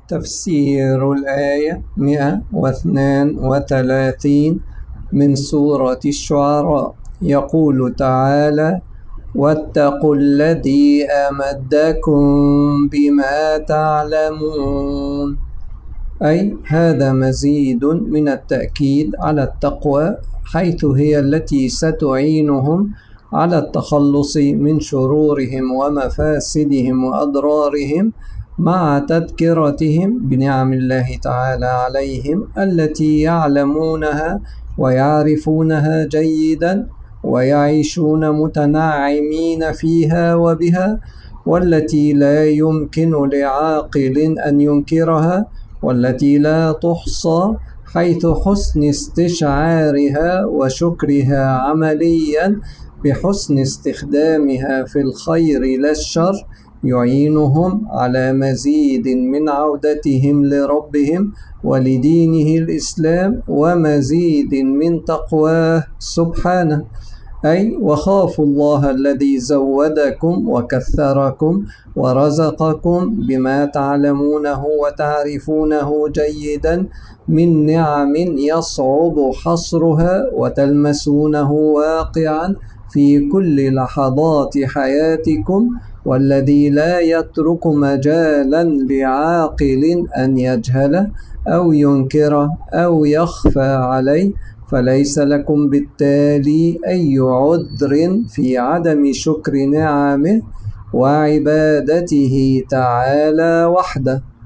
تفسير الآية 132 من سورة الشعراء. يقول تعالى: واتقوا الذي أمدكم بما تعلمون، أي هذا مزيد من التأكيد على التقوى، حيث هي التي ستعينهم على التخلص من شرورهم ومفاسدهم وأضرارهم، مع تذكرتهم بنعم الله تعالى عليهم التي يعلمونها ويعرفونها جيدا، ويعيشون متنعمين فيها وبها، والتي لا يمكن لعاقل أن ينكرها، والتي لا تحصى، حيث حسن استشعارها وشكرها عمليا بحسن استخدامها في الخير لا الشر يعينهم على مزيد من عودتهم لربهم ولدينه الإسلام، ومزيد من تقواه سبحانه، أي وخافوا الله الذي زودكم وكثركم ورزقكم بما تعلمونه وتعرفونه جيدا من نعم يصعب حصرها وتلمسونه واقعا في كل لحظات حياتكم، والذي لا يترك مجالا لعاقل أن يجهله أو ينكره أو يخفى عليه، فليس لكم بالتالي أي عذر في عدم شكر نعمه وعبادته تعالى وحده.